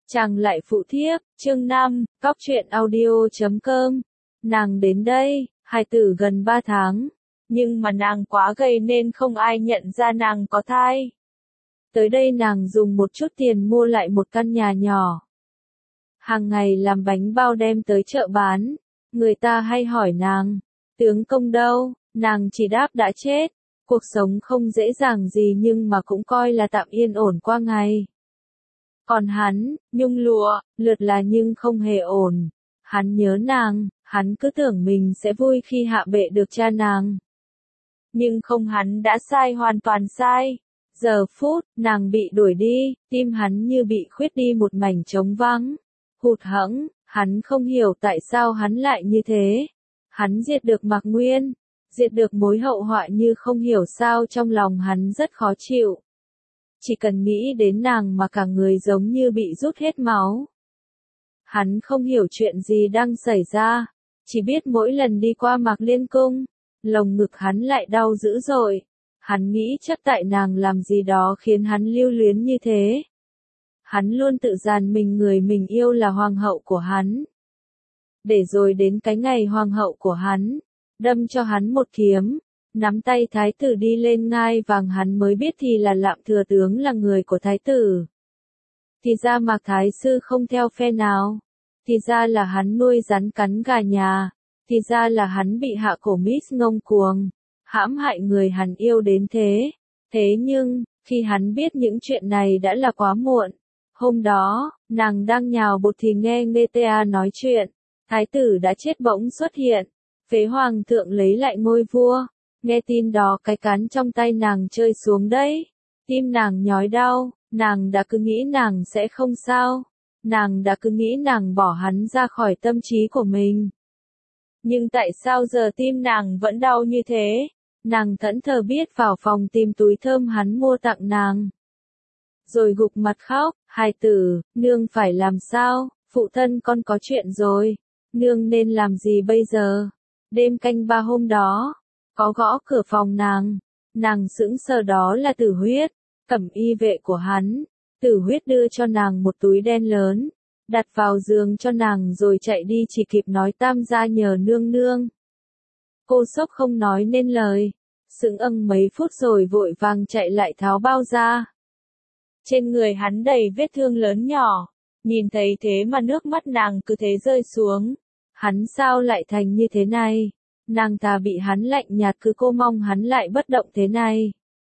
Chàng lại phụ thiếp, chương 5, Cóc truyện audio.com. Nàng đến đây, hài tử gần 3 tháng, nhưng mà nàng quá gầy nên không ai nhận ra nàng có thai. Tới đây nàng dùng một chút tiền mua lại một căn nhà nhỏ. Hàng ngày làm bánh bao đem tới chợ bán, người ta hay hỏi nàng, tướng công đâu, nàng chỉ đáp đã chết. Cuộc sống không dễ dàng gì nhưng mà cũng coi là tạm yên ổn qua ngày. Còn hắn, nhung lụa, lượt là nhưng không hề ổn. Hắn nhớ nàng, hắn cứ tưởng mình sẽ vui khi hạ bệ được cha nàng. Nhưng không, hắn đã sai, hoàn toàn sai. Giờ phút, nàng bị đuổi đi, tim hắn như bị khuyết đi một mảnh trống vắng. Hụt hẫng, hắn không hiểu tại sao hắn lại như thế. Hắn diệt được Mạc Nguyên, diệt được mối hậu họa như không hiểu sao trong lòng hắn rất khó chịu. Chỉ cần nghĩ đến nàng mà cả người giống như bị rút hết máu. Hắn không hiểu chuyện gì đang xảy ra, chỉ biết mỗi lần đi qua Mạc Liên Cung, lồng ngực hắn lại đau dữ dội. Hắn nghĩ chắc tại nàng làm gì đó khiến hắn lưu luyến như thế. Hắn luôn tự dàn mình người mình yêu là hoàng hậu của hắn. Để rồi đến cái ngày hoàng hậu của hắn đâm cho hắn một kiếm, nắm tay thái tử đi lên ngai vàng, hắn mới biết thì là Lạm Thừa Tướng là người của thái tử. Thì ra Mạc Thái Sư không theo phe nào. Thì ra là hắn nuôi rắn cắn gà nhà. Thì ra là hắn bị hạ cổ Miss ngông cuồng, hãm hại người hắn yêu đến thế. Thế nhưng, khi hắn biết những chuyện này đã là quá muộn. Hôm đó, nàng đang nhào bột thì nghe Nghê-tê-a nói chuyện. Thái tử đã chết bỗng xuất hiện. Phế hoàng thượng lấy lại ngôi vua. Nghe tin đó cái cán trong tay nàng rơi xuống đấy. Tim nàng nhói đau, nàng đã cứ nghĩ nàng sẽ không sao. Nàng đã cứ nghĩ nàng bỏ hắn ra khỏi tâm trí của mình. Nhưng tại sao giờ tim nàng vẫn đau như thế? Nàng thẫn thờ biết vào phòng tìm túi thơm hắn mua tặng nàng. Rồi gục mặt khóc, hài tử, nương phải làm sao? Phụ thân con có chuyện rồi. Nương nên làm gì bây giờ? Đêm canh 3 hôm đó, có gõ cửa phòng nàng sững sờ, đó là Tử Huyết, cẩm y vệ của hắn. Tử Huyết đưa cho nàng một túi đen lớn, đặt vào giường cho nàng rồi chạy đi, chỉ kịp nói tam gia nhờ nương nương. Cô sốc không nói nên lời, sững âng mấy phút rồi vội vàng chạy lại tháo bao ra. Trên người hắn đầy vết thương lớn nhỏ, nhìn thấy thế mà nước mắt nàng cứ thế rơi xuống. Hắn sao lại thành như thế này? Nàng ta bị hắn lạnh nhạt, cứ cô mong hắn lại bất động thế này.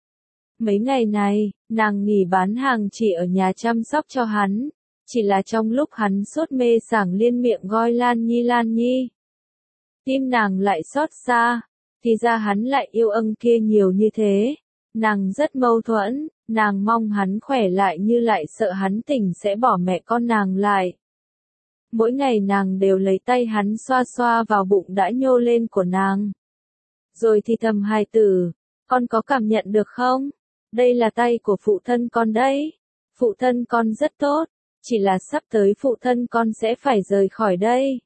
Mấy ngày này, nàng nghỉ bán hàng chỉ ở nhà chăm sóc cho hắn. Chỉ là trong lúc hắn sốt mê sảng liên miệng gọi Lan Nhi. Tim nàng lại xót xa, thì ra hắn lại yêu kia nhiều như thế. Nàng rất mâu thuẫn, nàng mong hắn khỏe lại như lại sợ hắn tỉnh sẽ bỏ mẹ con nàng lại. Mỗi ngày nàng đều lấy tay hắn xoa xoa vào bụng đã nhô lên của nàng. Rồi thì thầm, hài tử, con có cảm nhận được không? Đây là tay của phụ thân con đấy. Phụ thân con rất tốt, chỉ là sắp tới phụ thân con sẽ phải rời khỏi đây.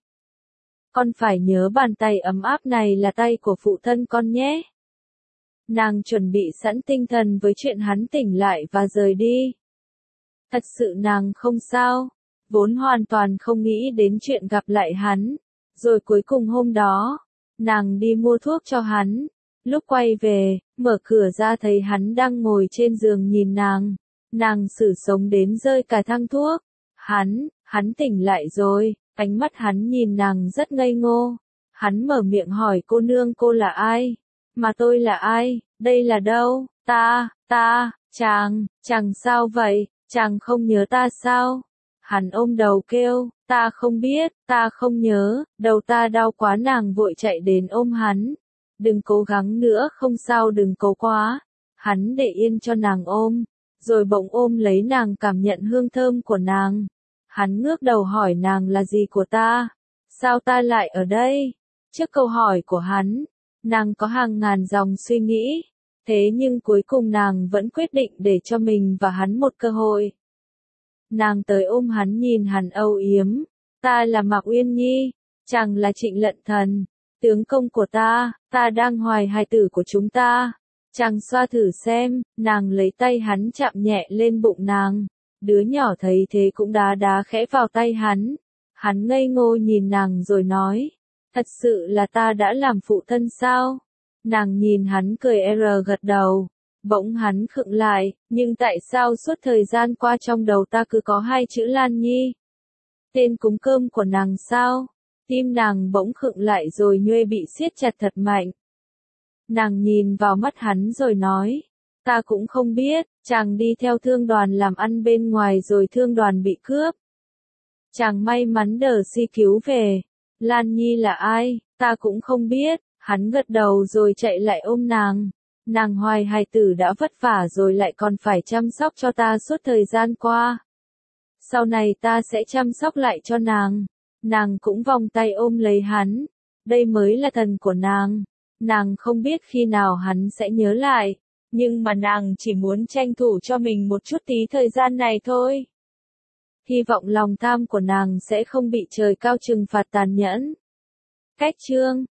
Con phải nhớ bàn tay ấm áp này là tay của phụ thân con nhé. Nàng chuẩn bị sẵn tinh thần với chuyện hắn tỉnh lại và rời đi. Thật sự nàng không sao. Vốn hoàn toàn không nghĩ đến chuyện gặp lại hắn. Rồi cuối cùng hôm đó, nàng đi mua thuốc cho hắn. Lúc quay về, mở cửa ra thấy hắn đang ngồi trên giường nhìn nàng. Nàng xử sống đến rơi cả thang thuốc. Hắn tỉnh lại rồi, ánh mắt hắn nhìn nàng rất ngây ngô. Hắn mở miệng hỏi, cô nương, cô là ai? Mà tôi là ai? Đây là đâu? Chàng sao vậy? Chàng không nhớ ta sao? Hắn ôm đầu kêu, ta không biết, ta không nhớ, đầu ta đau quá. Nàng vội chạy đến ôm hắn. Đừng cố gắng nữa, không sao, đừng cố quá. Hắn để yên cho nàng ôm, rồi bỗng ôm lấy nàng, cảm nhận hương thơm của nàng. Hắn ngước đầu hỏi, nàng là gì của ta? Sao ta lại ở đây? Trước câu hỏi của hắn, nàng có hàng ngàn dòng suy nghĩ. Thế nhưng cuối cùng nàng vẫn quyết định để cho mình và hắn một cơ hội. Nàng tới ôm hắn, nhìn hắn âu yếm. Ta là Mạc Uyên Nhi, chàng là Trịnh Lận Thần, tướng công của ta đang hoài hài tử của chúng ta. Chàng xoa thử xem. Nàng lấy tay hắn chạm nhẹ lên bụng nàng. Đứa nhỏ thấy thế cũng đá đá khẽ vào tay hắn. Hắn ngây ngô nhìn nàng rồi nói, thật sự là ta đã làm phụ thân sao? Nàng nhìn hắn cười gật đầu. Bỗng hắn khựng lại, nhưng tại sao suốt thời gian qua trong đầu ta cứ có hai chữ Lan Nhi? Tên cúng cơm của nàng sao? Tim nàng bỗng khựng lại rồi nhuê bị siết chặt thật mạnh. Nàng nhìn vào mắt hắn rồi nói, ta cũng không biết, chàng đi theo thương đoàn làm ăn bên ngoài rồi thương đoàn bị cướp. Chàng may mắn đờ si cứu về. Lan Nhi là ai, ta cũng không biết. Hắn gật đầu rồi chạy lại ôm nàng. Nàng hoài hài tử đã vất vả rồi lại còn phải chăm sóc cho ta suốt thời gian qua. Sau này ta sẽ chăm sóc lại cho nàng. Nàng cũng vòng tay ôm lấy hắn. Đây mới là thần của nàng. Nàng không biết khi nào hắn sẽ nhớ lại. Nhưng mà nàng chỉ muốn tranh thủ cho mình một chút tí thời gian này thôi. Hy vọng lòng tham của nàng sẽ không bị trời cao trừng phạt tàn nhẫn. Cách chương